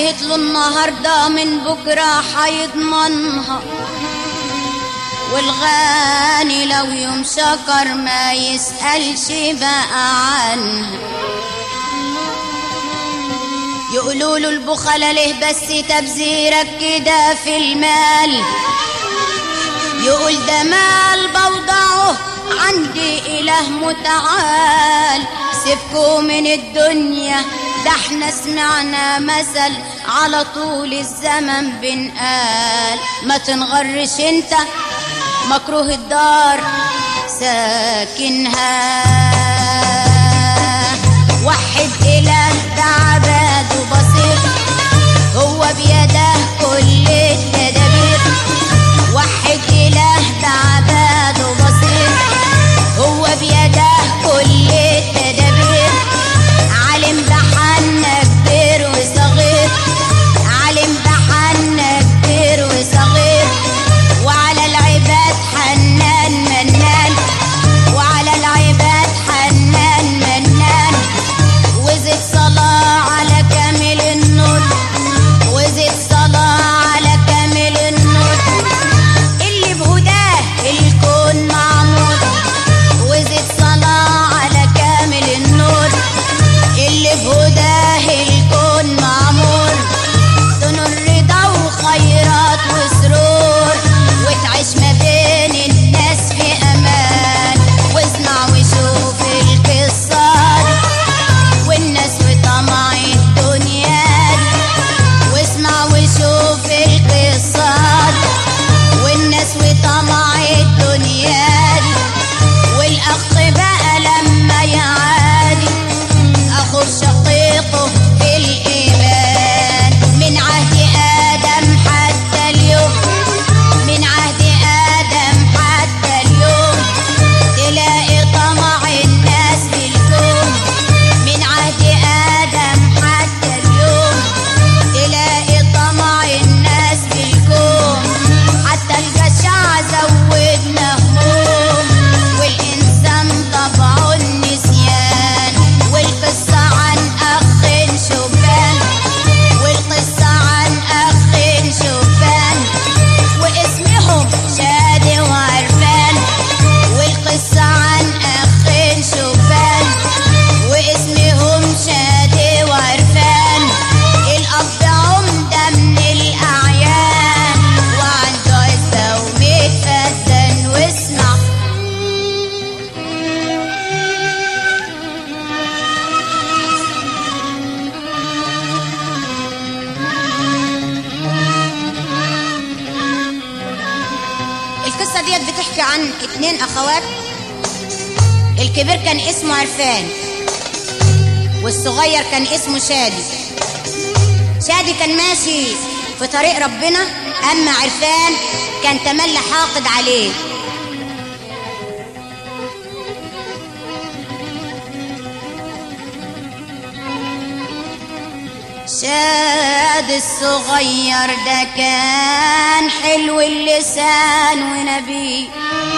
قالت له النهارده من بكره حيضمنها، والغاني لو يوم شكر ما يسألش بقى عنها. يقولوا له البخلة ليه بس تبذيرك كده في المال؟ يقول ده مال بوضعه عندي إله متعال. سيبكوا من الدنيا، ده احنا سمعنا مثل على طول الزمن بنقال. ما تنغرش انت مكروه الدار ساكنها، وحد إله ده عباد وبسيط، هو بيده كل التدابير. وحد إله ده عباد وبسيط، هو بيده كل التدابير. عالم بحالنا كبير وصغير، عالم بحالنا كبير وصغير، وعلى العباد حنان منان، وعلى العباد حنان منان. وزد صلاة على كامل النور، وزد صلاة على كامل النور، اللي بهداه الكون معمور. وزد صلاة على كامل النور، اللي بهداه الكون معمور. تنور رضا وخيرات وسرور، وتعيش ما بين الناس في امان. واسمع وشوف القصة والناس وطمع الدنيا، واسمع وشوف القصة والناس وطمع الدنيا. والاخ بقى لما يعادي اخو شقيقه في الايمان، من عهد ادم حتى اليوم، من عهد ادم حتى اليوم، تلاقي طمع الناس في الكون. من عهد ادم حتى اليوم، تلاقي طمع الناس في الكون. حتى الجشع زودنا هموم، والانسان طبعه النسيان. والقصه عن اخ شبان، والقصه عن اخ شبان، واسمهم شادي وعرفان. والقصه عن اخ شبان، واسمهم شادي وعرفان. الاب عمده من الاعيان، وعنده عزه ومتفدن. واسمع القصة ديت بتحكي عن 2 أخوات. الكبير كان اسمه عرفان، والصغير كان اسمه شادي. شادي كان ماشي في طريق ربنا، أما عرفان كان تملي حاقد عليه. شادي الصغير ده كان حلو اللسان ونبي،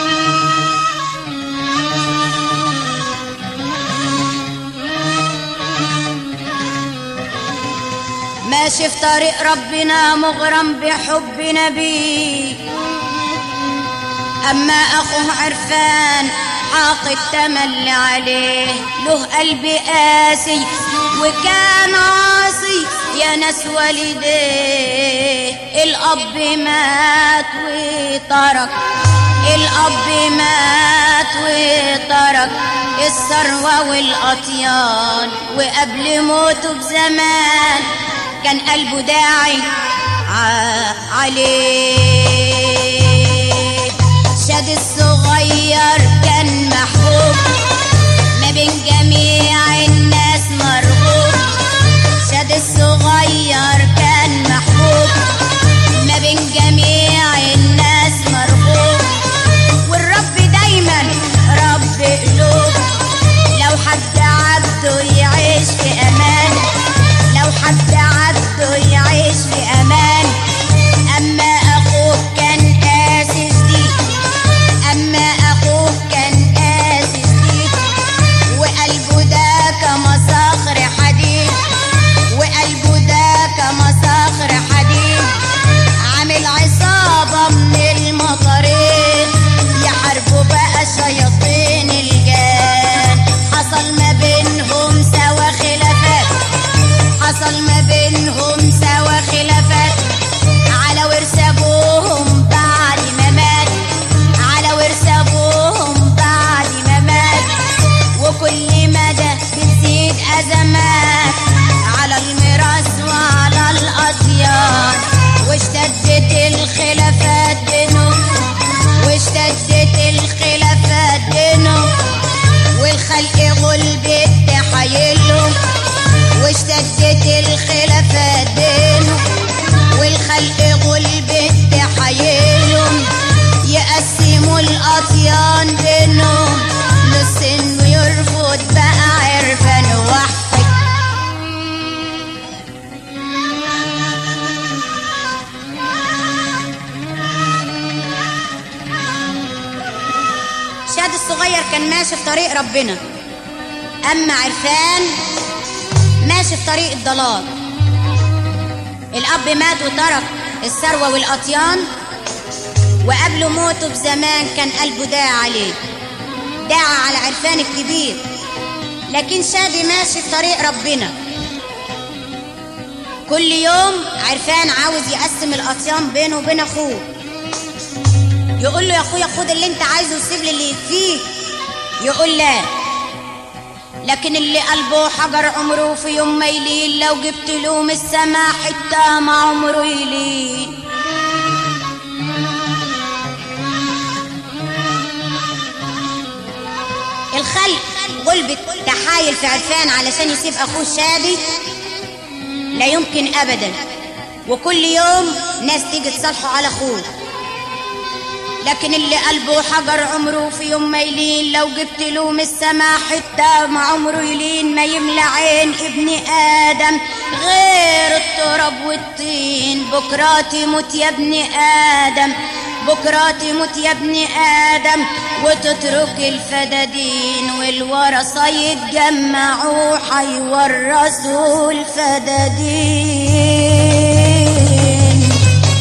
ماشي في طريق ربنا مغرم بحب نبي. أما أخوه عرفان حاقد تملي عليه، له قلب قاسي وكان عاصي يا ناس والديه. الأب مات وترك، الأب مات وترك الثروة والأطيان. وقبل موته بزمان كان قلبه داعي عليه. شادي الصغير كان محبوب ما بين جميع الناس مرغوب. شادي الصغير كان محبوب ما بين جميع الناس مرغوب. والرب دايما رب قلوب، لو حد عبده يعيش في امان، لو حد عبده يعيش في امان. اما اخوه شادي الصغير كان ماشي في طريق ربنا، اما عرفان ماشي في طريق الضلال. الاب مات وترك الثروه والاطيان، وقبل موته بزمان كان قلبه داعي عليه، داعي على عرفان الكبير. لكن شادي ماشي في طريق ربنا. كل يوم عرفان عاوز يقسم الاطيان بينه وبين اخوه، يقول له يا اخويا خد اللي انت عايزه وسيب لي اللي يكفيك، يقول لا. لكن اللي قلبه حجر عمره في يوم ما يلين، لو جبت له من السما حته ما عمره يلين. الخلق غلبت تحايل في عرفان علشان يسيب اخوه شادي، لا يمكن ابدا. وكل يوم ناس تيجي تصالحه على اخوه، لكن اللي قلبه حجر عمره في يوم ما يلين، لو جبت له من السما حته ما عمره يلين. ما يملى عين ابن ادم غير التراب والطين، بكره تموت يا ابن ادم، بكره تموت يا ابن ادم، وتترك الفدادين والورثه يتجمعوا حيورثوا الفدادين.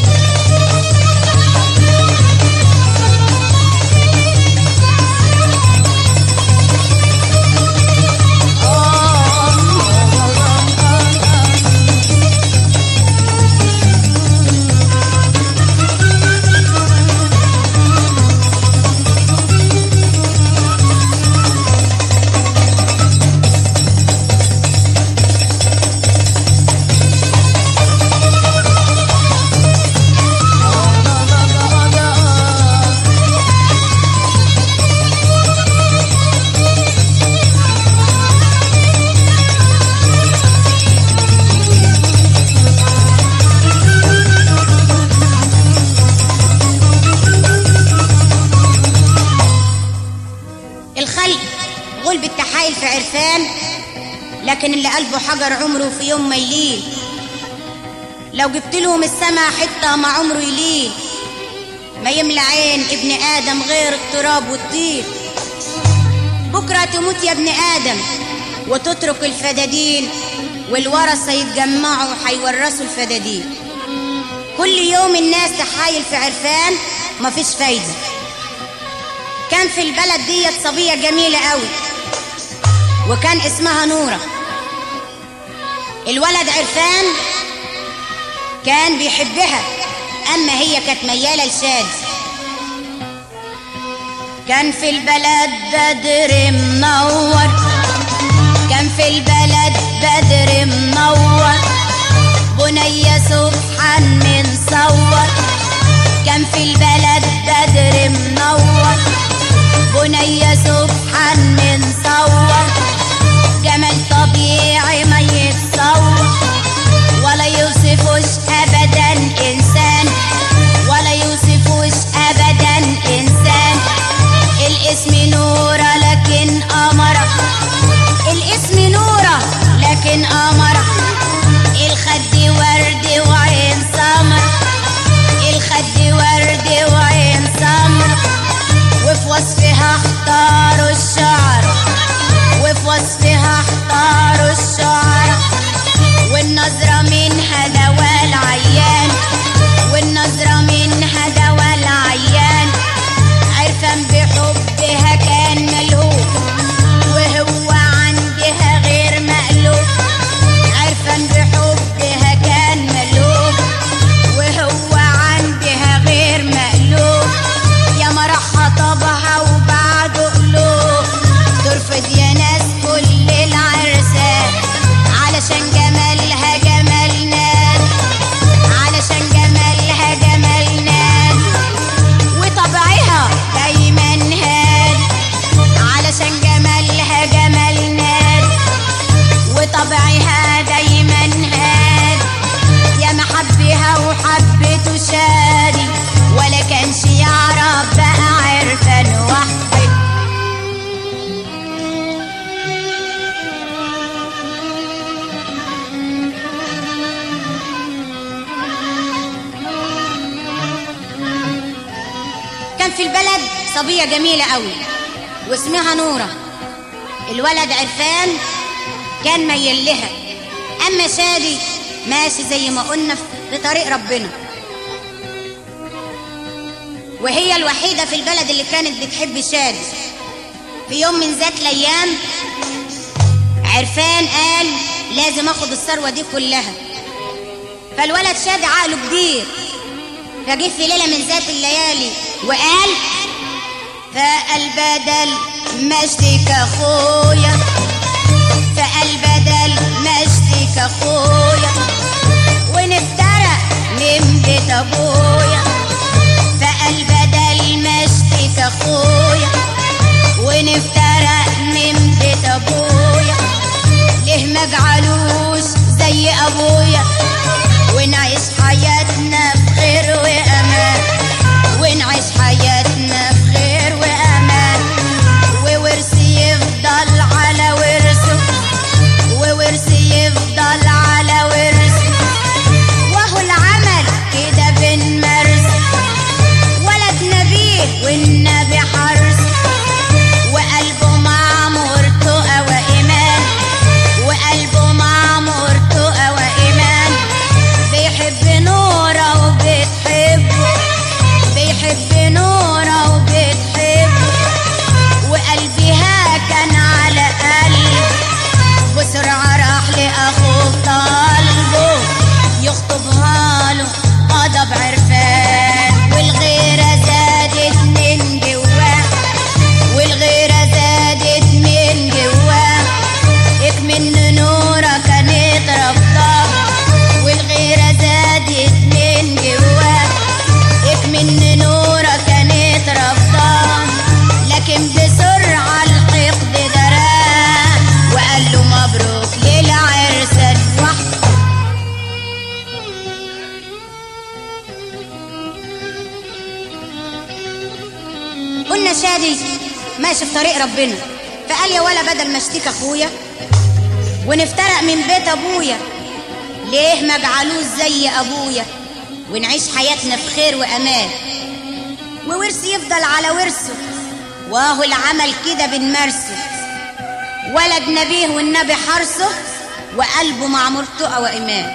في عرفان، لكن اللي قلبه حجر عمره في يوم ما يلين، لو جبت له من السما حته ما عمره يلين. ما يملى عين ابن ادم غير التراب والطين، بكره تموت يا ابن ادم وتترك الفدادين والورثه يتجمعوا حيورثوا الفدادين. كل يوم الناس تحايل في عرفان مفيش فايده. كان في البلد ديت صبيه جميله قوي وكان اسمها نورة. الولد عرفان كان بيحبها، اما هي كانت ميالة لشادي. كان في البلد بدر منور، كان في البلد بدر منور، بنية سبحان من صور. كان في البلد بدر منور، بنية سبحان من صور. جمال طبيعي ما يتصور، ولا يوصفوش ابدا انسان، ولا يوصفوش ابدا انسان. الاسم نورة لكن قمرة، الاسم نورة لكن قمرة. الخد ورد وعين سمر، الخد ورد وعين سمر. وفي وصفها اختاروا الشعر، وفي وصفها اختاروا الشعر. والنظرة منها دواء العيان، والنظرة منها دواء العيان. عرفان بحبها كان ملهوف، وهو عندها غير مألوف. عرفان بحبها كان ملهوف، وهو عندها غير مألوف. يا مرح خطبها وبعده قلوب، ترفض يا ناس كل العرسان علشان جمالها جمال ناس، علشان جمالها جمال ناس. وطبعها دايما هادي علشان جمالها جمال ناس، وطبعها دايما هادي. يا محبها وحبته شادي، ولا كانش يعرف بقى عرفان وحده. كان في البلد صبية جميلة قوي واسمها نورة. الولد عرفان كان ميل لها، اما شادي ماشي زي ما قلنا في طريق ربنا. وهي الوحيدة في البلد اللي كانت بتحب شادي. في يوم من ذات الايام عرفان قال لازم اخد الثروة دي كلها. فالولد شادي عقله كبير، فجه في ليلة من ذات الليالي وقال فقال بدل ما اشتكى اخويا، فقال بدل ما اشتكى اخويا ونفترق من بيت ابويا، فقال بدل ما اشتكى اخويا ونفترق من بيت ابويا، ليه ما اجعلوش زي ابويا ونعيش حياتنا في خير وامان، ونعيش حياتنا في خير وامان، وورثي يفضل على ورثه، وورثي يفضل على ورثه، وهو العمل كده بنمارسه، ولد نبيه والنبي حرص، وقلبه معمور تقى وإيمان، وقلبه معمور تقى وإيمان، بيحب نورة وبتحبه، بيحب نورة وبتحبه، وقلبها كان على قلبه، بسرعة راح لأخوه طالبه يخطبها له، غضب عرفان والغيرة زادت من جواه، والغيرة زادت من جواه، اكمن نورة كانت رفضاه، والغيرة زادت من جواه، اكمن نورة كانت رفضاه، لكن بسرعة الحقد دراه وقال له مبروك للعرسان وحده. قلنا شادي ماشي في طريق ربنا، فقال يا ولا بدل ما اشتكي اخويا ونفترق من بيت ابويا، ليه ما اجعلوش زي ابويا ونعيش حياتنا في خير وامان، وورثي يفضل على ورثه، واهو العمل كده بنمارسه، ولد نبيه والنبي حرصه، وقلبه معمور تقى وايمان.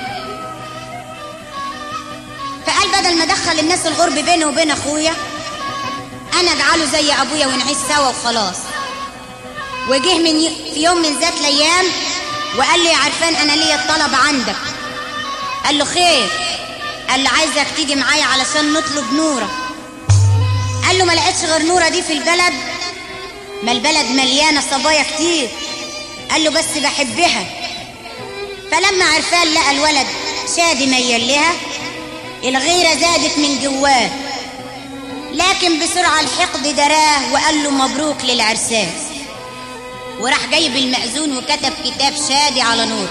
فقال بدل ما ادخل الناس الغرب بيني وبين اخويا، انا اجعله زي ابويا ونعيش سوا وخلاص. وجه في يوم من ذات الايام وقال لي يا عرفان انا ليا الطلب عندك. قال له خير؟ قال له عايزك تيجي معايا علشان نطلب نورة. قال له ما لقيتش غير نورة دي في البلد؟ ما البلد مليانة صبايا كتير. قال له بس بحبها. فلما عرفان لقى الولد شادي ميل لها، الغيرة زادت من جواه، لكن بسرعة الحقد دراه وقال له مبروك للعرسان. وراح جايب المأذون وكتب كتاب شادي على نور،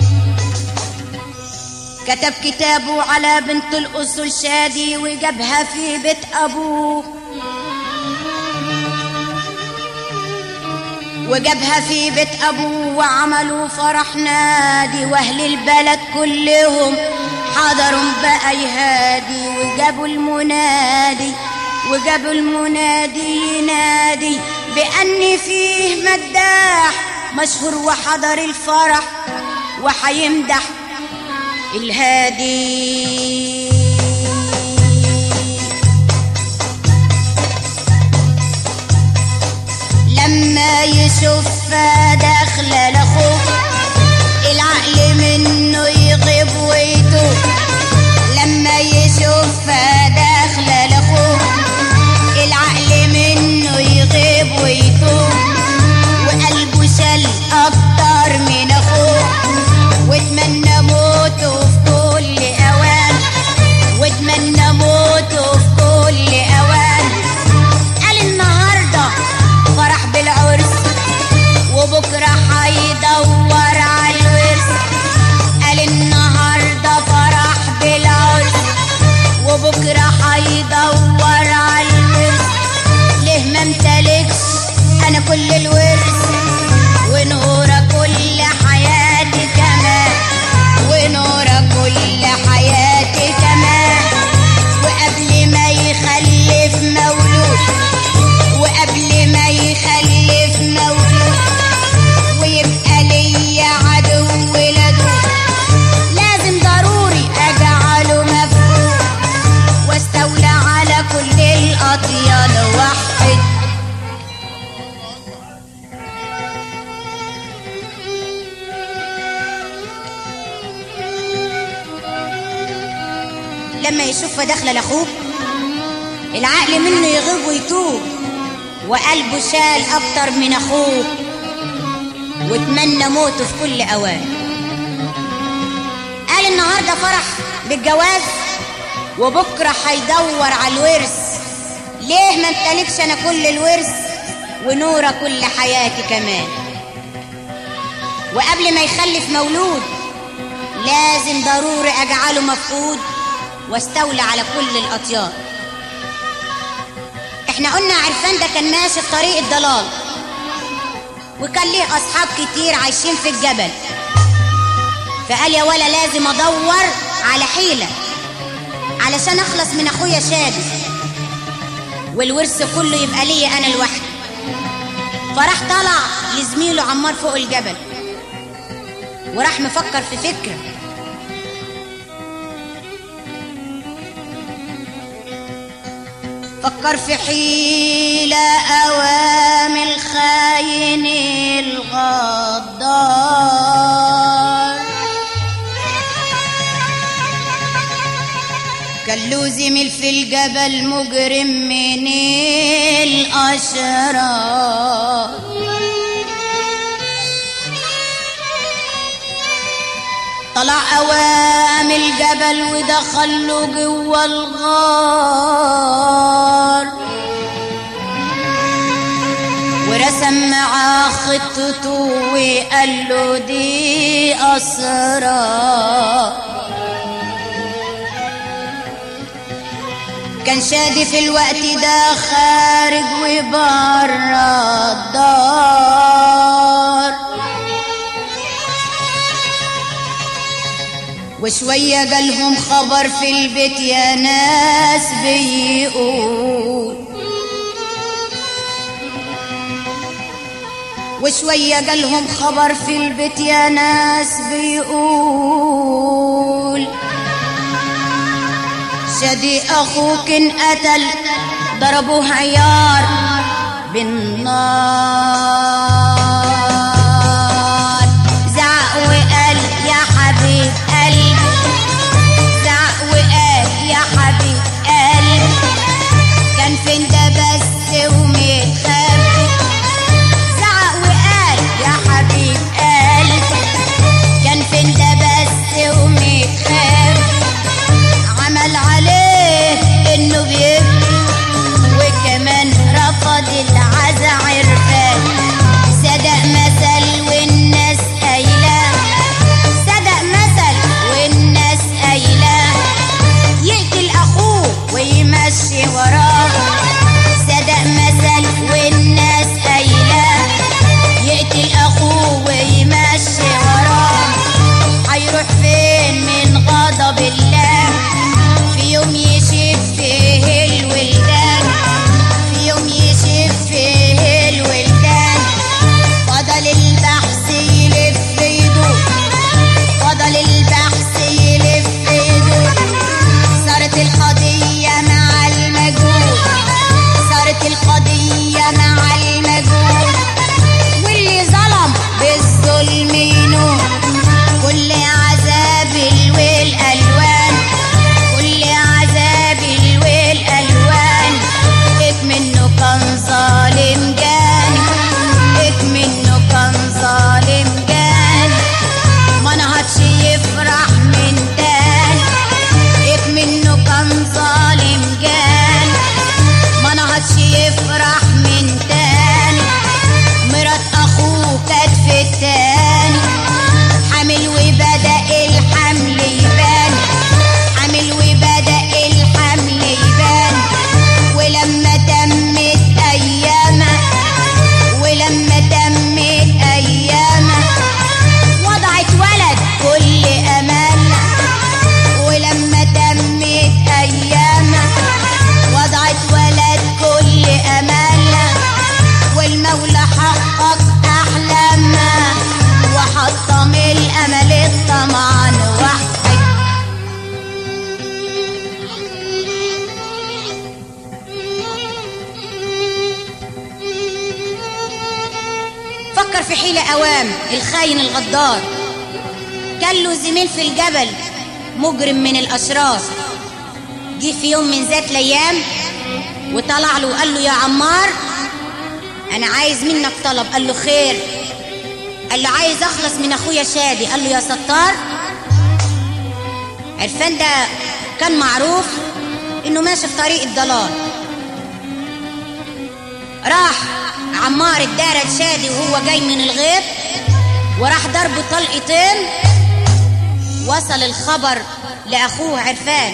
كتب كتابه على بنت الأصول شادي وجابها في بيت أبوه، وجابها في بيت أبوه وعملوا فرح نادي، وأهل البلد كلهم حضروا بقى يهادي، وجابوا المنادي ينادي بأن فيه مداح مشهور وحضر الفرح وحيمدح الهادي. لما يشوفها داخله لاخوه العقل منه يغيب ويتوه، لما يشوفها داخله لاخوه العقل منه يغيب ويتوه، وقلبه شل اكتر من اخوه، واتمنى موته في كل اوان، واتمنى موته في كل اوان. قال النهارده فرح بالعرس وبكره هيدور الصلاة يا وحد. لما يشوفها داخله لاخوك العقل منه يغيب ويتوب، وقلبه شال اكتر من اخوك واتمنى موته في كل اوان. قال النهارده فرح بالجواز وبكره هيدور على الورث، ليه ما امتلكش انا كل الورث ونورة كل حياتي كمان؟ وقبل ما يخلف مولود لازم ضروري اجعله مفقود واستولى على كل الاطيار. احنا قلنا عرفان ده كان ماشي في طريق الضلال وكان ليه اصحاب كتير عايشين في الجبل، فقال يا ولا لازم ادور على حيلة علشان اخلص من اخويا شادي والورث كله يبقى ليا انا لوحدي. فراح طلع لزميله عمار فوق الجبل وراح مفكر في فكرة. فكر في حيلة أوام الخاين الغدار، كان له زميل في الجبل مجرم من الأشرار، طلع أوام الجبل ودخل له جوا الغار ورسم معاه خطته وقال له دي أسرار. كان شادي في الوقت ده خارج وبره الدار، وشوية جالهم خبر في البيت يا ناس بيقول، وشوية جالهم خبر في البيت يا ناس بيقول شادي أخوك انقتل ضربوه عيار بالنار. زعق وقال يا حبيب قلبي، زعق وقال يا حبيب قلبي، كان فين ده بس ومتخبي. زعق وقال يا حبيب قلبي، كان فين ده بس ومتخبي. عمل عليه انه بيبكي وكمان رفض العزا عرفان. صدق مثل والناس قايله، صدق مثل والناس قايله، يقتل اخوه ويمشي وراه. صدق مثل والناس قايله، يقتل اخوه ويمشي وراه. هيروح فين من غضب الله؟ في يوم يشف فيه الولدان، في يوم يشف فيه الولدان. فضل البحث يلف يدور، فضل البحث يلف يدور. صارت القضية مع المجهول، صارت القضية مع المجهول. واللي ظلم بالظلم ينور، كل عذاب الويل ألوان، كل عذاب الويل ألوان. منه كان ظالم جاني، منه كان ظالم جاني، ما نهضش يفرح من تاني. منه كان ظالم جاني، ما نهضش يفرح من تاني. مرات أخوه كانت في التاني حامل وبدأ الحمل يبان، حامل وبدأ الحمل يبان. ولما تمت أيامها، ولما تمت أيامها وضعت ولد كل أمالها. ولما تمت أيامها وضعت ولد كل أمالها. فكر في حيلة أوام الخاين الغدار. كان له زميل في الجبل مجرم من الأشرار. جه في يوم من ذات الأيام وطلع له وقال له يا عمار أنا عايز منك طلب. قال له خير. قال له عايز أخلص من أخويا شادي. قال له يا ستار. عرفان ده كان معروف إنه ماشي في طريق الضلال. راح عمار الدار شادي وهو جاي من الغيط وراح ضربه طلقتين. وصل الخبر لأخوه عرفان.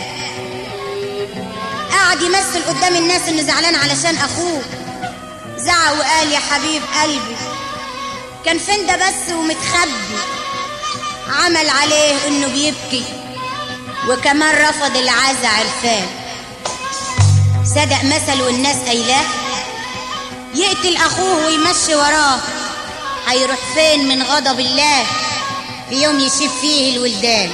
قعد يمثل قدام الناس إنه زعلان علشان أخوه. زعق وقال يا حبيب قلبي كان فين ده بس ومتخبي. عمل عليه إنه بيبكي وكمان رفض العزا عرفان. صدق مثل والناس قايلاه يقتل أخوه ويمشي وراه. هيروح فين من غضب الله في يوم يشيب فيه الولدان.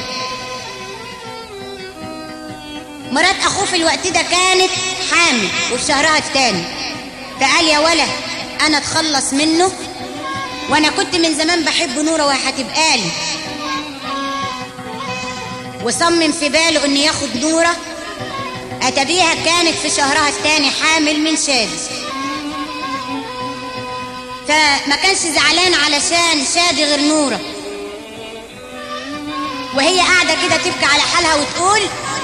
مرات أخوه في الوقت ده كانت حامل وفي شهرها التاني. فقال يا ولا أنا اتخلص منه وأنا كنت من زمان بحب نورة وهتبقى لي. وصمم في باله إنه ياخد نورة. أتبيها كانت في شهرها التاني حامل من شادي. فما كانش زعلان علشان شادي غير نورة. وهي قاعدة كده تبكي على حالها وتقول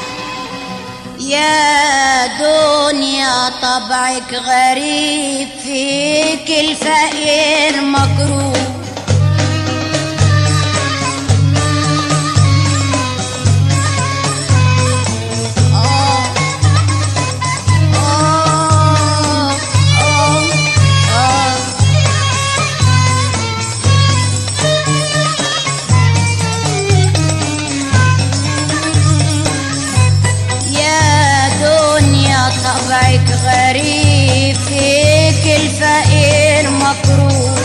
يا دنيا طبعك غريب فيك الفقير مكروه. طبعك غريب فيك الفقير مكروه.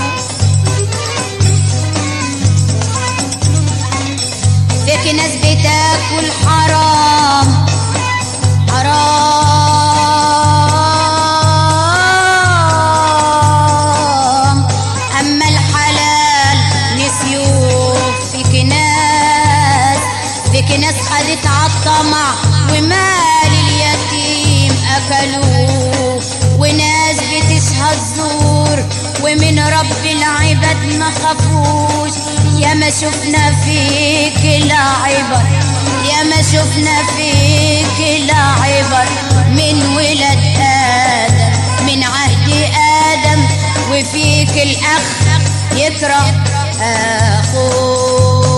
فيك ناس بتاكل حرام حرام أما الحلال نسيوه. فيك ناس خدت عالطمع ومال اليتيم أكلوه. وناس بتشهد زور ومن رب العباد ما خافوش. يا ما شفنا فيك العبر يا ما شفنا فيك العبر من ولد آدم من عهد آدم. وفيك الأخ يكره أخوه.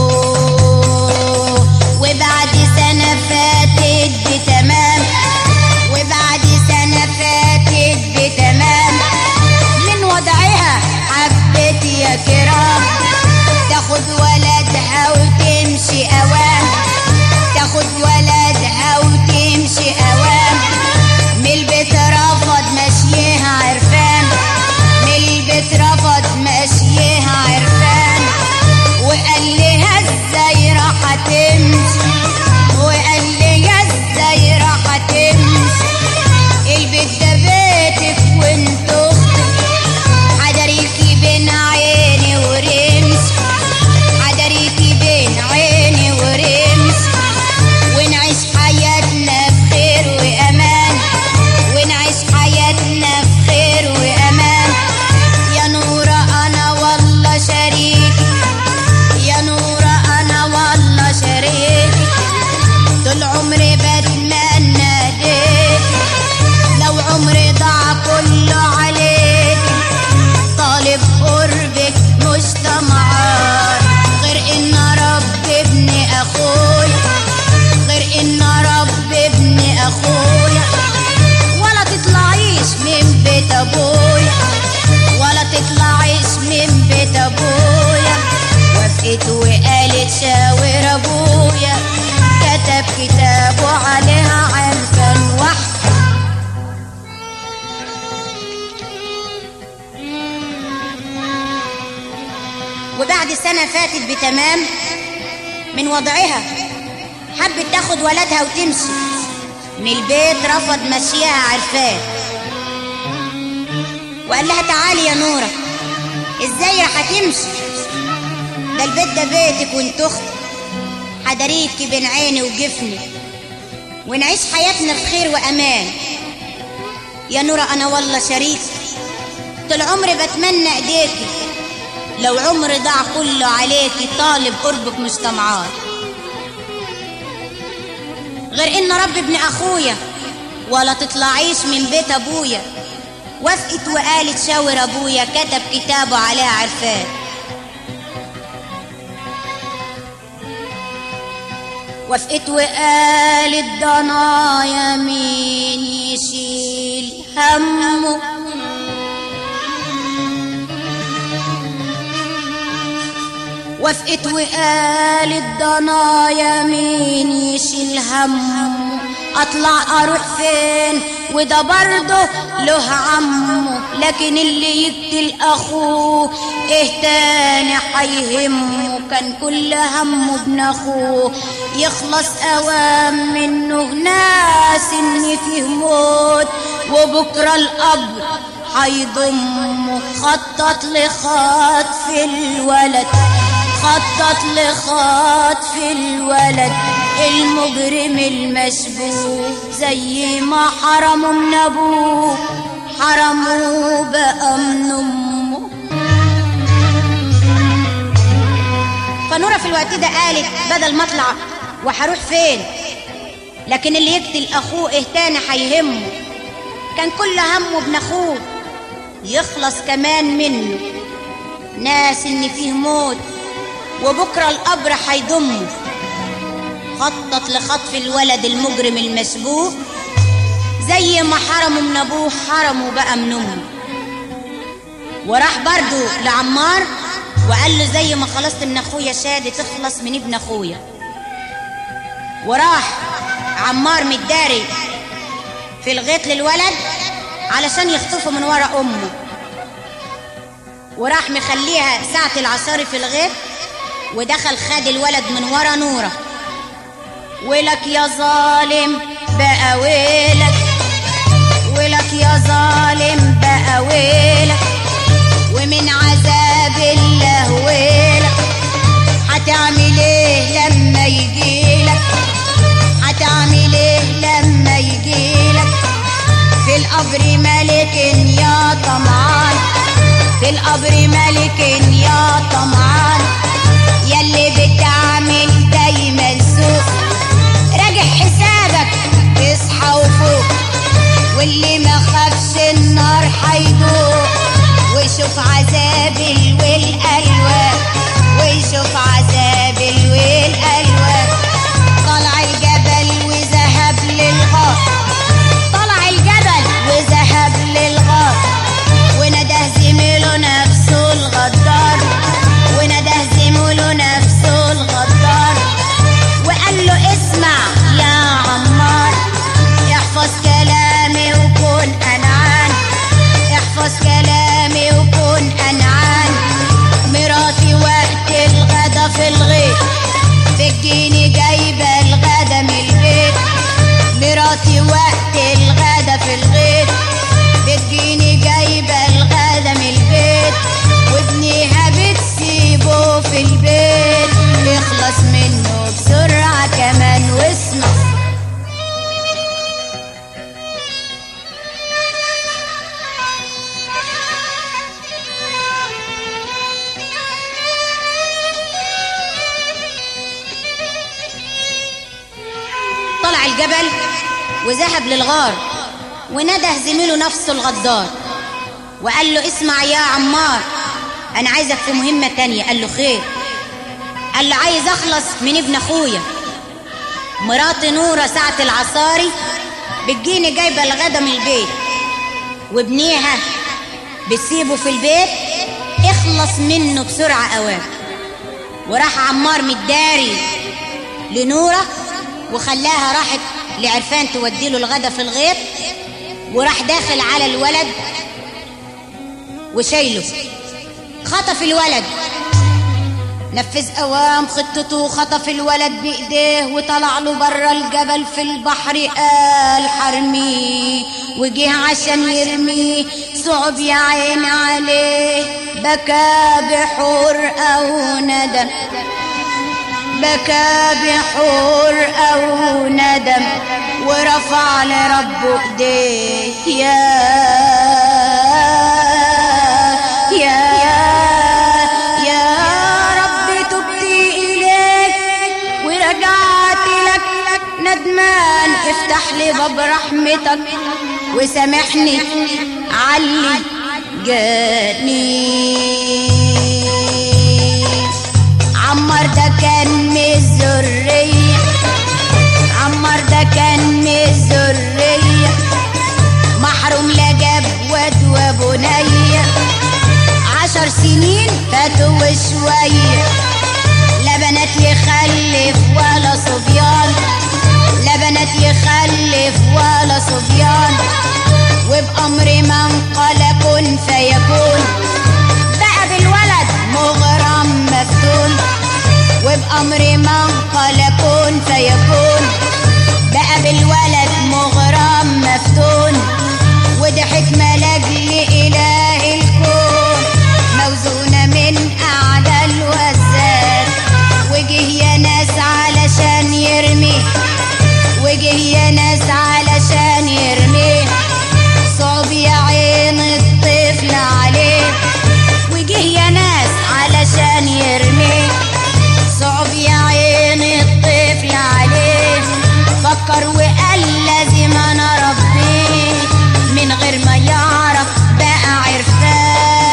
وبعد سنة فاتت بتمام وبعد سنة فاتت بتمام من وضعها حبت يا كرام تاخد ولدها وتمشي أوام. تاخد ولدها وتمشي أوام. من البيت رفض مشيها عرفان. من البيت رفض مشيها عرفان. وقال لها ازاي راح تمشي. وقال لها ازاي راح تمشي. البيت ده بيتك وانت اختك. حدريكي بين عيني ورمشي. حدريكي بين عيني ورمشي. ونعيش حياتنا بخير وامان. ونعيش حياتنا بخير وامان. يا نورة انا والله شريكي. يا نورة انا والله شريكي. طول عمري بتمنى ليك. لو عمري ضاع كله عليك. طالب قربك مش طمعان غير ان رب ابني اخويا. غير ان رب ابني اخويا. ولا تطلعيش من بيت ابويا. ولا تطلعيش من بيت ابويا. وافقت وقالت شاور ابويا. كتب كتابه عليها عرفان واحد. وبعد سنة فاتت بتمام من وضعها حبت تاخد ولدها وتمشي. من البيت رفض مشيها عرفان. وقال لها تعالي يا نورة ازاي راح تمشي؟ ده البيت ده بيتك وانت اختي، حداريكي بين عيني وجفني، ونعيش حياتنا بخير وامان. يا نورة انا والله شريك، طول عمري بتمنى ايديكي، لو عمري ضاع كله عليكي طالب قربك مش طمعان. غير ان رب ابن اخويا ولا تطلعيش من بيت ابويا، وافقت وقالت شاور ابويا كتب كتابه عليها عرفان. وافقت وقالت ضنايا مين يشيل همه، وافقت وقالت ضنايا مين يشيل همه، اطلع اروح فين وده برضه له عمه، لكن اللي يقتل اخوه ايه تاني هيهمه، كان كل همه ابن اخوه يخلص اوام منه، ناس ان فيه موت وبكره القبر هيضمه، خطط لخطف الولد، خطط لخطف الولد المجرم المشبوه، زي ما حرموا من ابوه حرموه بقى من امه. فنورة في الوقت ده قالت بدل ما اطلع وهروح فين، لكن اللي يقتل اخوه ايه تاني هيهمه، كان كل همه ابن اخوه يخلص كمان منه، ناس ان فيه موت وبكره القبر هيضمه، خطط لخطف الولد المجرم المسبوق، زي ما حرموا من ابوه حرموا بقى من امه. وراح برضو لعمار وقال له زي ما خلصت من اخويا شادي تخلص من ابن اخويا. وراح عمار متداري في الغيط للولد علشان يخطفه من ورا امه، وراح مخليها ساعة العصاري في الغيط، ودخل خد الولد من ورا نورة. ولك يا ظالم بقى ويلك، ولك يا ظالم بقى ويلك، ومن عذاب الله ويلك، هتعمل ايه لما يجيلك، هتعمل ايه لما يجيلك، في القبر ملك يا طمعان، في القبر ملك يا طمعان، ياللي بتعمل دايما سوء، راجع حسابك اصحى وفوق، واللي ما خافش النار هيدوق، ويشوف عذاب الويل الوان، ويشوف عذاب الويل الوان. طلع الجبل وذهب للغار، طلع الجبل وذهب للغار، ونده زميله نفسه الغدار، ونده زميله نفسه الغدار، وقال له اسمع يا عمار، احفظ كلامي وكن أنعان، احفظ كلامي وكن أنعان، مراتي وقت الغدا في الغيط بتجيني جايبة الغدا من البيت، مراتي وقت الغدا في الغيط بتجيني جايبة الغدا من البيت، وابنيها بتسيبه في البيت يخلص منه بسرعة كمان. واسمع طلع الجبل وذهب للغار، ونده زميله نفسه الغدار، وقال له اسمع يا عمار انا عايزك في مهمة تانية. قال له خير؟ قال له عايز اخلص من ابن اخويا، مرات نورة ساعة العصاري بتجيني جايبة الغدا من البيت، وابنيها بتسيبه في البيت اخلص منه بسرعة اوام. وراح عمار متداري لنورة وخلاها راحت لعرفان توديله الغدا في الغيط، وراح داخل على الولد وشايله، خطف الولد نفذ اوام خطته وخطف الولد بايديه وطلع له برا الجبل في البحر قال حرميه وجه عشان يرميه صعب يا عين عليه بكى بحور او ندم بكى بحور او ندم ورفع لربه ايديه يا رب تبت اليك ورجعت لك ندمان افتح لي باب رحمتك وسامحني علي جاني عمار ده كان من الذرية عمار ده كان من الذرية محروم لا جاب واد وبنية 10 سنين فاتوا وشوية لا بنات يخلف ولا صبيان لا بنات يخلف ولا صبيان وبأمر من قال كن فيكون بقى بالولد مغرم مفتون وبأمر من قال كن فيكون بقى بالولد مغرم مفتون وضحك ملاك لإله الكون موزونة من أعلى الوزات وجه يا ناس علشان يرمي وجه يا ناس علشان يرمي صعب يا عين الطفل عليه وجه يا ناس علشان يرمي صعب يا عين الطفل عليه فكر وقال لازم انا ربيه من غير ما يعرف بقى عرفان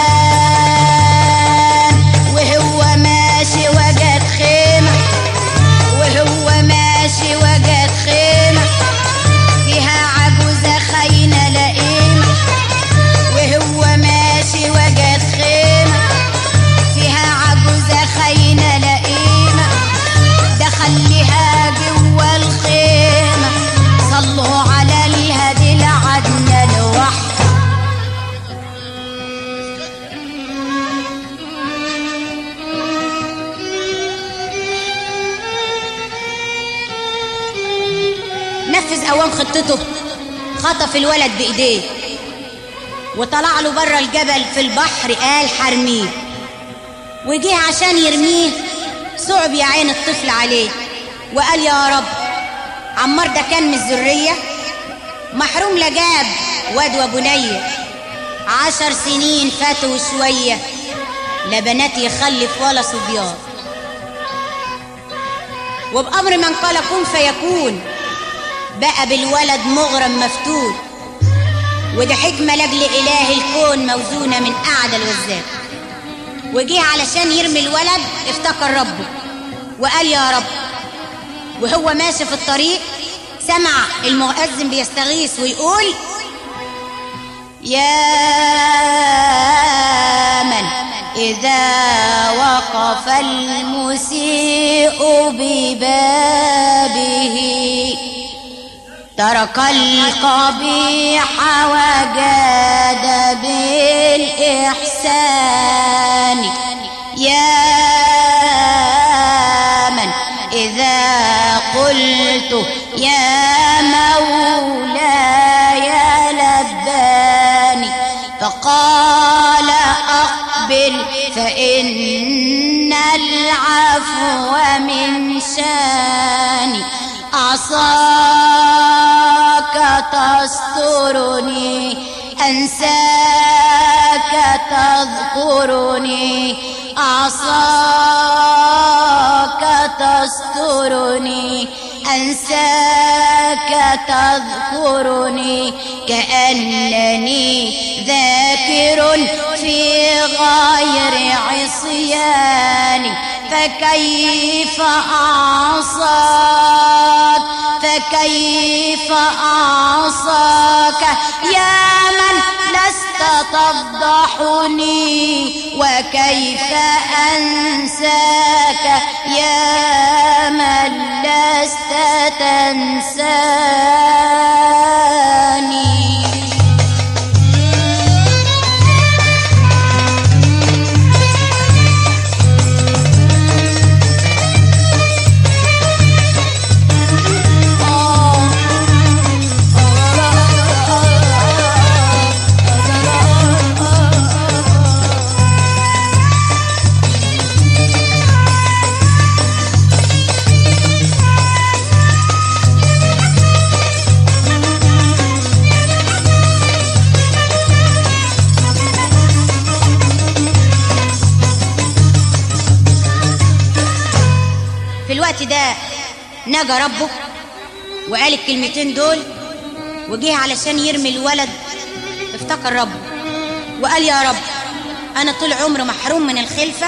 وهو ماشي وجد خيمة وهو ماشي وجد خيمة فيها عجوزة خاينة لئيمة وهو ماشي وجد خيمة فيها عجوزة خاينة لئيمة دخل لها جوا الخيمة صلوا على الهادي لعدنا الوحد نفذ اوام خطته خطف الولد بايديه وطلع له برا الجبل في البحر قال حرميه وجه عشان يرميه صعب يا عين الطفل عليه وقال يا رب عمار ده كان من الذرية محروم لا جاب واد وبنية 10 سنين فاتوا شوية لا بنات يخلف ولا صبيان وبأمر من قال كن فيكون بقى بالولد مغرم مفتون وده حكمة لأجل إله الكون موزونة من أعلى الوزات وجه علشان يرمي الولد افتكر ربه وقال يا رب وهو ماشي في الطريق سمع المؤذن بيستغيث ويقول يا من إذا وقف المسيء ببابه ترك القبيح وجاد بالإحسان يا من إذا قلت يا مولاي لباني فقال أقبل فإن العفو من شاني عصاك تسترني أنساك تذكرني عصاك تسترني أنساك تذكرني كأنني ذاكر في غير عصياني فكيف أعصاك فكيف أعصاك يا من لست تفضحني وكيف أنساك يا من لست تنساني ده نجا ربه وقال الكلمتين دول وجه علشان يرمي الولد، افتكر ربه وقال يا رب انا طول عمري محروم من الخلفة،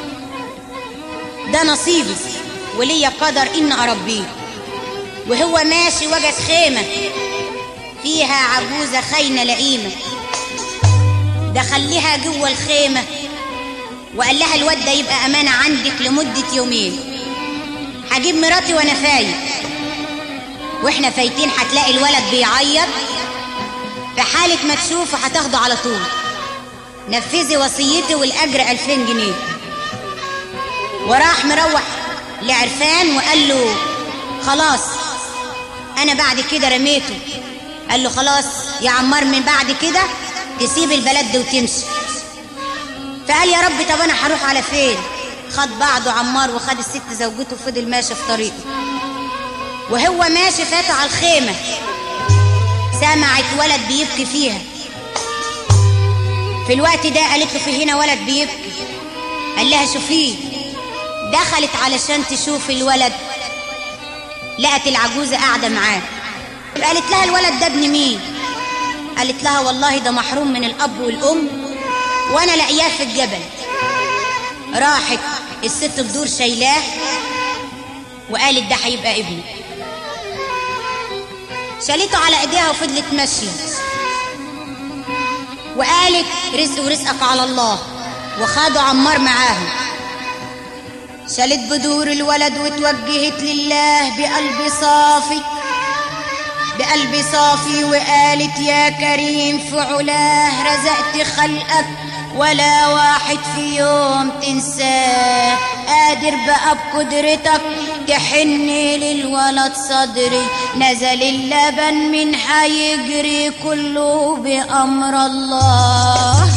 ده نصيبي وليا قدر ان اربيه. وهو ماشي وجد خيمة فيها عجوزة خاينة لئيمة، دخلها جوه الخيمة وقال لها الواد ده يبقى امانة عندك لمدة يومين، هجيب مراتي وانا فايت، واحنا فايتين هتلاقي الولد بيعيط، في حالة ما تشوفه هتاخده على طول، نفذي وصيتي والاجر 2000 جنيه. وراح مروح لعرفان وقال له خلاص انا بعد كده رميته. قال له خلاص يا عمار من بعد كده تسيب البلد ده وتمشي. فقال يا رب طب انا هروح على فين؟ خد بعضه عمار وخد الست زوجته وفضل ماشي في طريقه. وهو ماشي فات على الخيمة سمعت ولد بيبكي فيها. في الوقت ده قالت له في هنا ولد بيبكي. قال لها شوفيه. دخلت علشان تشوف الولد لقت العجوزة قاعدة معاه. قالت لها الولد ده ابن مين؟ قالت لها والله ده محروم من الأب والأم وأنا لاقياه في الجبل. راحت الست بدور شايلاه وقالت ده هيبقى ابني. شالته على ايديها وفضلت ماشيه وقالت رزق ورزقك على الله، وخدوا عمار معاهم. شالت بدور الولد وتوجهت لله بقلب صافي بقلب صافي وقالت يا كريم في علاه رزقت خلقك ولا واحد في يوم تنساه، قادر بقى بقدرتك تحني للولد صدري، نزل اللبن من هيجري كله بأمر الله.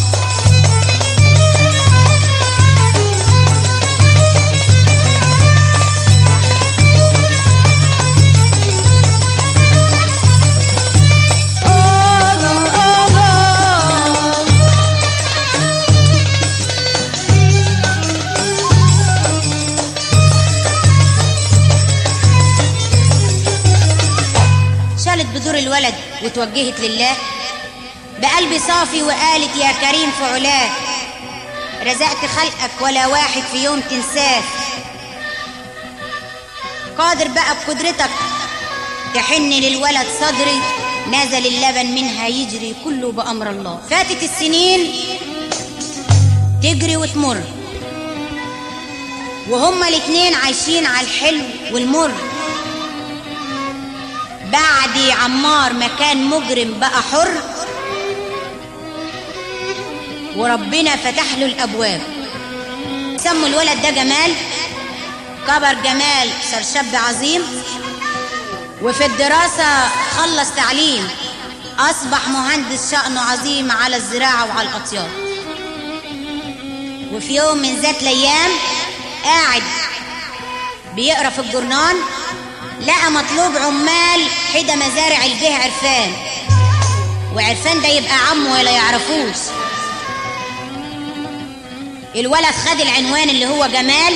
بدور الولد وتوجهت لله بقلب صافي وقالت يا كريم في علاه رزقت خلقك ولا واحد في يوم تنساه، قادر بقى بقدرتك تحني للولد صدري، نزل اللبن منها يجري كله بأمر الله. فاتت السنين تجري وتمر وهما الاتنين عايشين على الحلو والمر. بعد عمار ما كان مجرم بقى حر وربنا فتح له الابواب. سموا الولد ده جمال. كبر جمال صار شاب عظيم وفي الدراسة خلص تعليم، اصبح مهندس شأنه عظيم على الزراعة وعلى الاطيان. وفي يوم من ذات الايام قاعد بيقرا في الجورنال لقى مطلوب عمال حدا مزارع البيه عرفان، وعرفان ده يبقى عمه ولا يعرفوش. الولد خد العنوان اللي هو جمال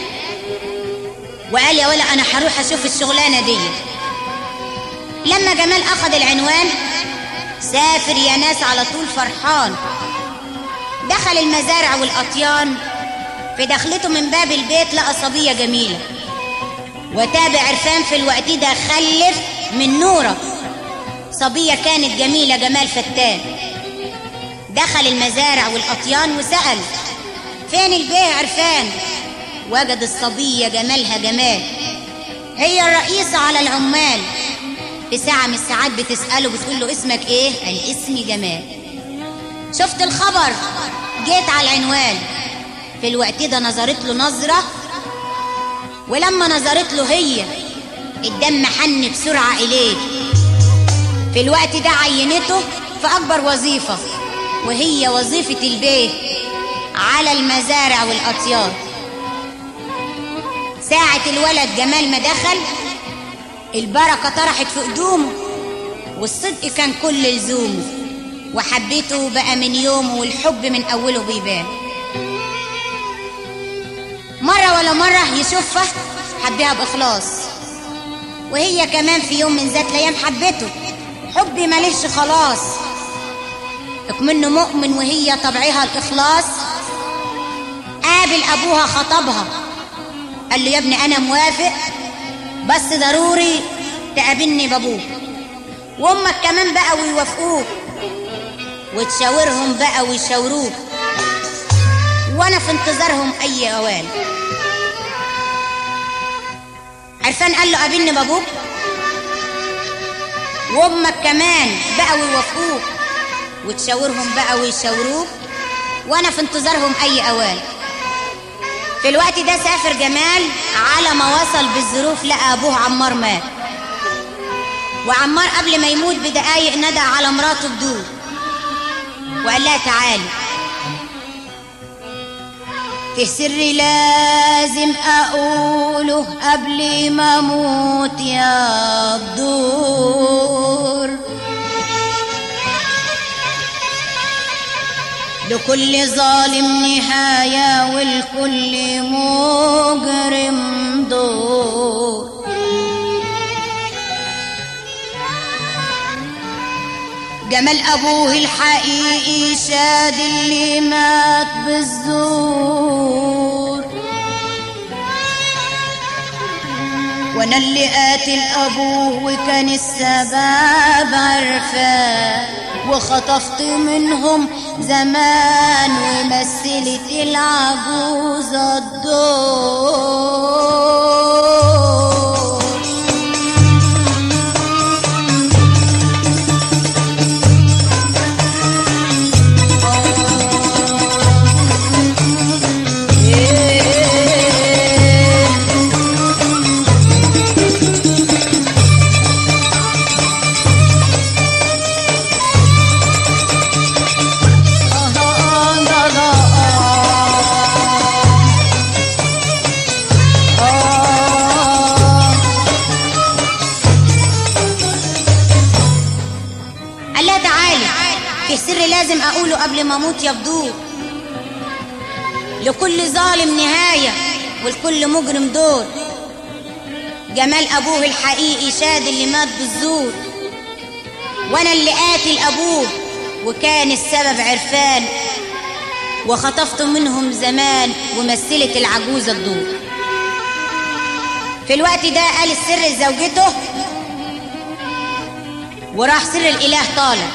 وقال يا ولا انا هروح اشوف الشغلانه دي. لما جمال اخد العنوان سافر يا ناس على طول فرحان، دخل المزارع والاطيان. في دخلته من باب البيت لقى صبيه جميله، وتابع عرفان في الوقت ده خلف من نورة صبية كانت جميلة جمال فتان. دخل المزارع والأطيان وسأل فين البيه عرفان؟ وجد الصبية جمالها جمال، هي الرئيسة على العمال. في ساعة من الساعات بتسأله بتقول له اسمك ايه؟ قال اسمي جمال. شفت الخبر؟ جيت على العنوان. في الوقت ده نظرت له نظرة، ولما نظرت له هي الدم حن بسرعة إليه. في الوقت ده عينته في أكبر وظيفة وهي وظيفة البيه على المزارع والأطيان. ساعة الولد جمال ما دخل البركة طرحت في قدومه والصدق كان كل لزومه، وحبيته بقى من يومه والحب من أوله بيبان. مرة ولا مرة يشوفها حبها بإخلاص، وهي كمان في يوم من ذات الأيام حبته حب ماليش خلاص. منه مؤمن وهي طبعها الإخلاص. قابل أبوها خطبها، قال له يا ابني أنا موافق بس ضروري تقابلني بابوك وأمك كمان بقى ويوافقوك وتشاورهم بقى ويشاوروك، وأنا في انتظارهم أي أوان. عرفان قال له قابلني بابوك وأمك كمان بقى ويوافقوك وتشاورهم بقى ويشاوروك، وأنا في انتظارهم أي أوان. في الوقت ده سافر جمال، على ما وصل بالظروف لقى أبوه عمار مات. وعمار قبل ما يموت بدقايق ندى على مراته بدور وقال لها تعالي، في سر لازم أقوله قبل ما أموت يا بدور، لكل ظالم نهاية والكل مجرم دور. جمال أبوه الحقيقي شاد اللي مات بالزور، وانا اللي قاتل أبوه وكان السبب عرفان، وخطفت منهم زمان ومثلت العجوزة الدور. لازم أقوله قبل ما أموت يا بدور، لكل ظالم نهاية والكل مجرم دور. جمال أبوه الحقيقي شاد اللي مات بالزور، وأنا اللي قاتل أبوه وكان السبب عرفان، وخطفت منهم زمان ومثلت العجوزة الدور. في الوقت ده قال السر لزوجته وراح سر الإله طالع.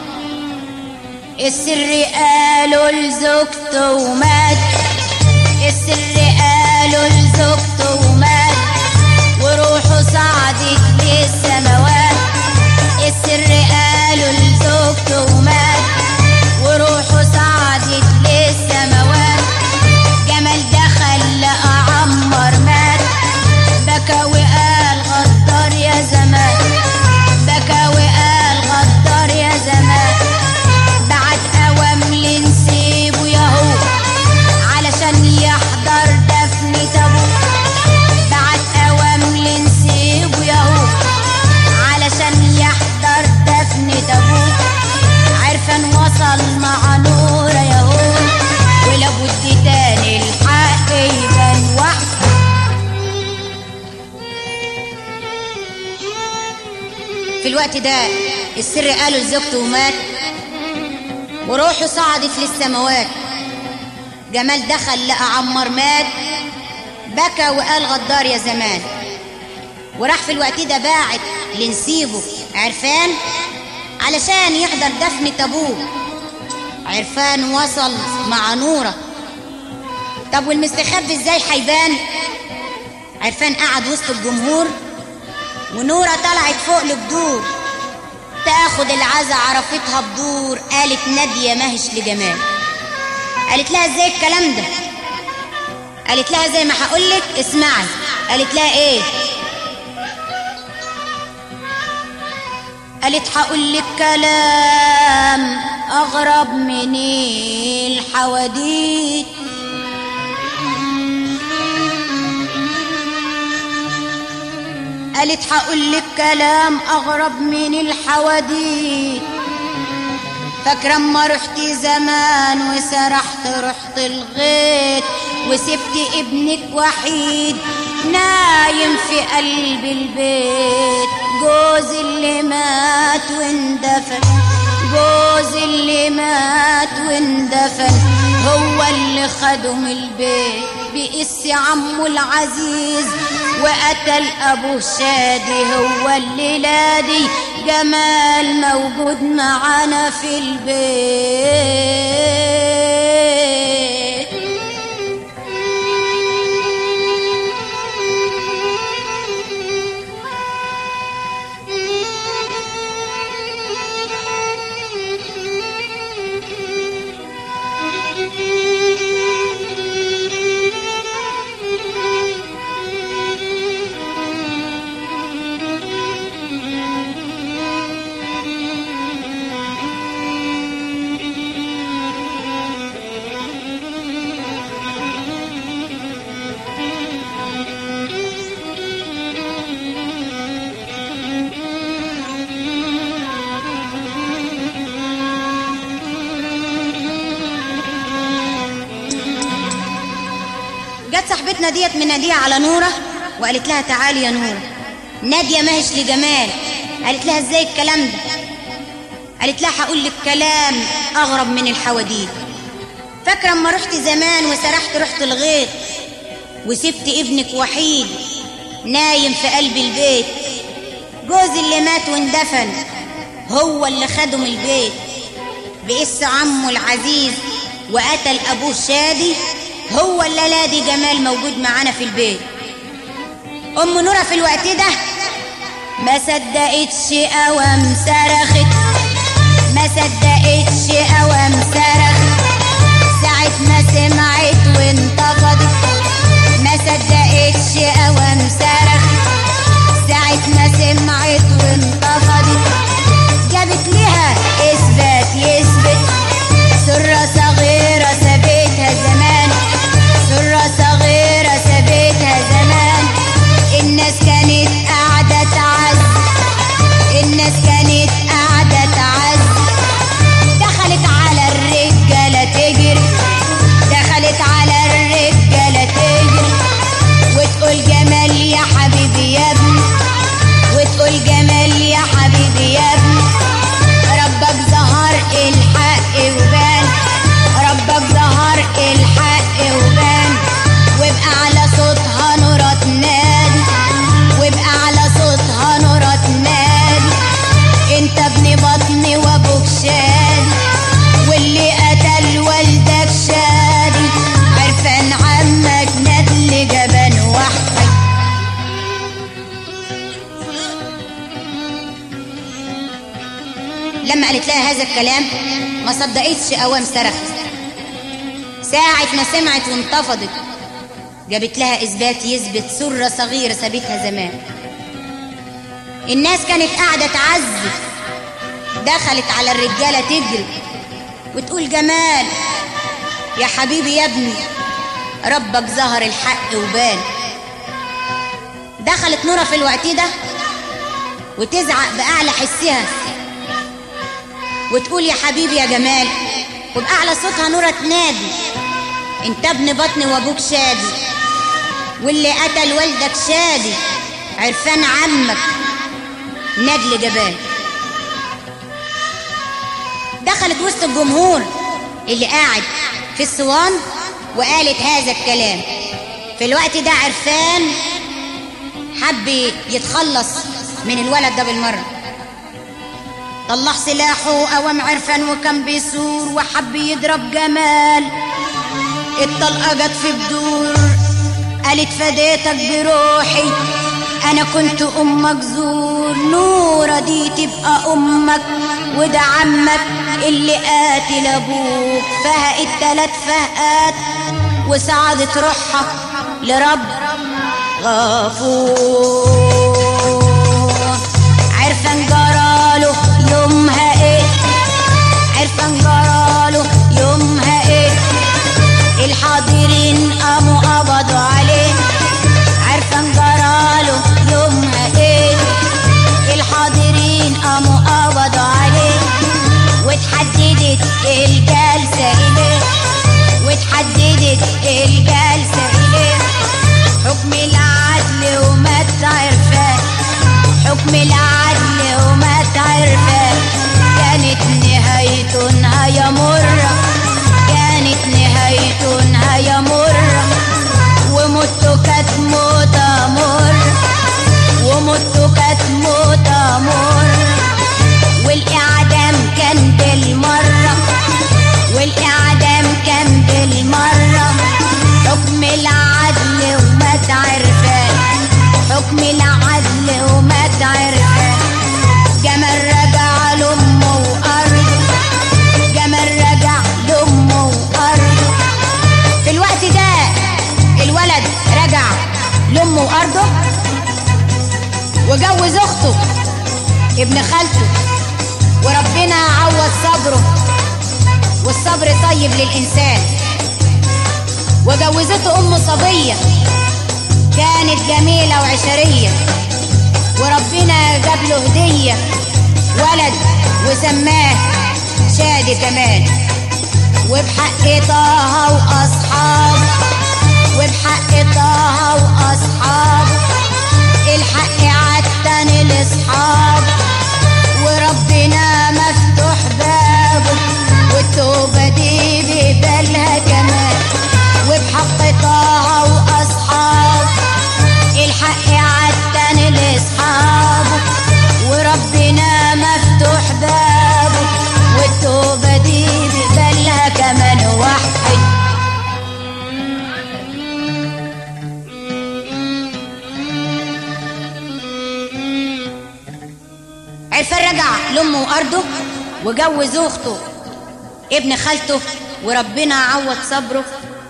السر قالوا لزوجته ومات، السر قالوا لزوجته ومات، وروحه صعدت للسماوات. السر قالوا لزوجته ومات، وروحه صعدت للسماوات. جمال دخل لقى عمار مات، بكى وقال غدار يا زمان، بكى وقال غدار يا زمان. لنسيبه ياهو علشان يحضر دفن ابوه، بعت اوام لنسيبه ياهو علشان يحضر دفن ابوه. عرفان وصل مع نورة ياهو، ولابد تاني الحق يبان وحده. في الوقت ده السر قالوا لزوجته ومات، وروحه صعدت للسماوات. جمال دخل لقى عمار مات، بكى وقال غدار يا زمان. وراح في الوقت ده باعت لنسيبه عرفان علشان يحضر دفن ابوه. عرفان وصل مع نورة. طب والمستخبي ازاي حيبان؟ عرفان قعد وسط الجمهور، ونورة طلعت فوق الجدور تاخد العزا. عرفتها بدور، قالت نادية ماهش لجمال. قالت لها ازاي الكلام ده؟ قالت لها زي ما هقولك اسمعي. قالت لها ايه؟ قالت هقولك كلام اغرب من الحواديت، قالت هقولك كلام اغرب من الحواديت. فاكره اما رحت زمان وسرحت رحت الغيط، وسبت ابنك وحيد نايم في قلب البيت، جوز اللي مات واندفن، جوز اللي مات واندفن، هو اللي خده من البيت بقس عمه العزيز وقتل ابوه شادي. هو الليلة دي جمال موجود معانا في البيت. جت صاحبتنا ديت من نادية على نورة وقالت لها تعالي يا نورة. نادية ماهش لجمال، قالت لها ازاي الكلام ده؟ قالت لها هقول لك كلام اغرب من الحواديت. فاكره اما رحت زمان وسرحت رحت الغيط وسبت ابنك وحيد نايم في قلب البيت، جوزي اللي مات واندفن هو اللي خده من البيت بقس عمه العزيز وقتل ابوه شادي. هو الليلة دي جمال موجود معانا في البيت. ام نورة في الوقت ده ما صدقتش قوام صرخت، ما صدقتش قوام صرخت ساعة ما سمعت وانتفضت، ما صدقتش قوام صرخت ساعة ما سمعت وانتفضت. جابت لها اثبات يثبت سرة صغيرة سابتها زمان، سرة صغيرة سابتها زمان. الناس كانت قاعدة تعز، الناس كانت قاعدة تعز. دخلت على الرجالة تجري، دخلت على الرجالة تجري وتقول جمال يا حبيبي يا ابني، وتقول جمال يا حبيبي يا ابني. ربك ظهر الحق وبان، ربك ظهر الحق وبان. وابقى على صوتها نورة تنادي، وابقى على صوتها نورة تنادي. انت ابن بطني وابوك شادي، واللي قتل والدك شادي. عرفان عمك ندل جبان وحدك. لما قالت لها هذا الكلام ما صدقتش قوام صرخت. ساعة ما سمعت وانتفضت جابت لها اثبات يثبت سرة صغيرة سابتها زمان. الناس كانت قاعدة تعزف، دخلت على الرجالة تجري وتقول جمال يا حبيبي يا ابني، ربك ظهر الحق وبان. دخلت نورة في الوقت ده وتزعق بأعلى حسها وتقول يا حبيبي يا جمال، وبأعلى صوتها نورة تنادي انت ابن بطني وابوك شادي، واللي قتل والدك شادي. عرفان عمك ندل جبال. دخلت وسط الجمهور اللي قاعد في الصوان وقالت هذا الكلام. في الوقت ده عرفان حب يتخلص من الولد ده بالمرة، طلع سلاحه وقوام عرفان وكان بيثور وحب يضرب جمال. الطلقة جت في بدور، قالت فديتك بروحي انا كنت امك زور. نورة دي تبقى امك وده عمك اللي قاتل ابوك. فهقت 3 فهقات وسعدت روحها لرب غفور. عرفان جراله يومها ايه، عرفان جراله يومها ايه. الحاضرين قاموا قبضوا عليه. عرفان جراله يومها ايه، الحاضرين قاموا قبضوا عليه. واتحددت الجلسة اليه، واتحددت الجلسة اليه. حكم العدل وجوز اخته ابن خالته، وربنا عوض صبره، والصبر طيب للإنسان. وجوزته أم صبية كانت جميلة وعشرية، وربنا جاب له هدية ولد وسماه شادي كمان. وبحق طه وأصحاب، وبحق طه وأصحاب، الحق عالتاني الأصحاب، وربنا مفتوح بابه، والتوبة دي ببالها كمان. وبحق طه وأصحاب، الحق عالتاني الأصحاب، وربنا مفتوح بابه، والتوبة دي ببالها كمان. واحد عرفان رجع لأمه وأرضه وجوز أخته ابن خالته، وربنا عوض صبره،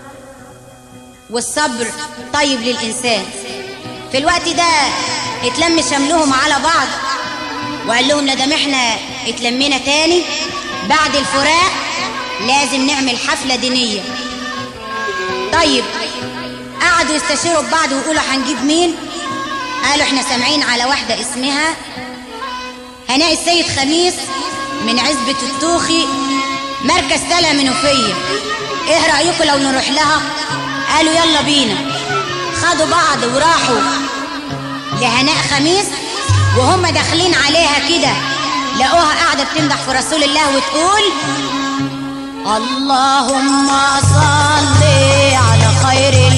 والصبر طيب للإنسان. في الوقت ده اتلم شملهم على بعض وقال لهم ندام احنا اتلمينا تاني بعد الفراق لازم نعمل حفلة دينية. طيب قعدوا يستشيروا ببعض ويقولوا هنجيب مين؟ قالوا احنا سامعين على واحدة اسمها هناء السيد خميس من عزبة التوخي مركز تلا منوفية، ايه رأيكم لو نروح لها؟ قالوا يلا بينا. خدوا بعض وراحوا لهناء خميس، وهم داخلين عليها كده لقوها قاعدة بتمدح في رسول الله وتقول اللهم صل على خير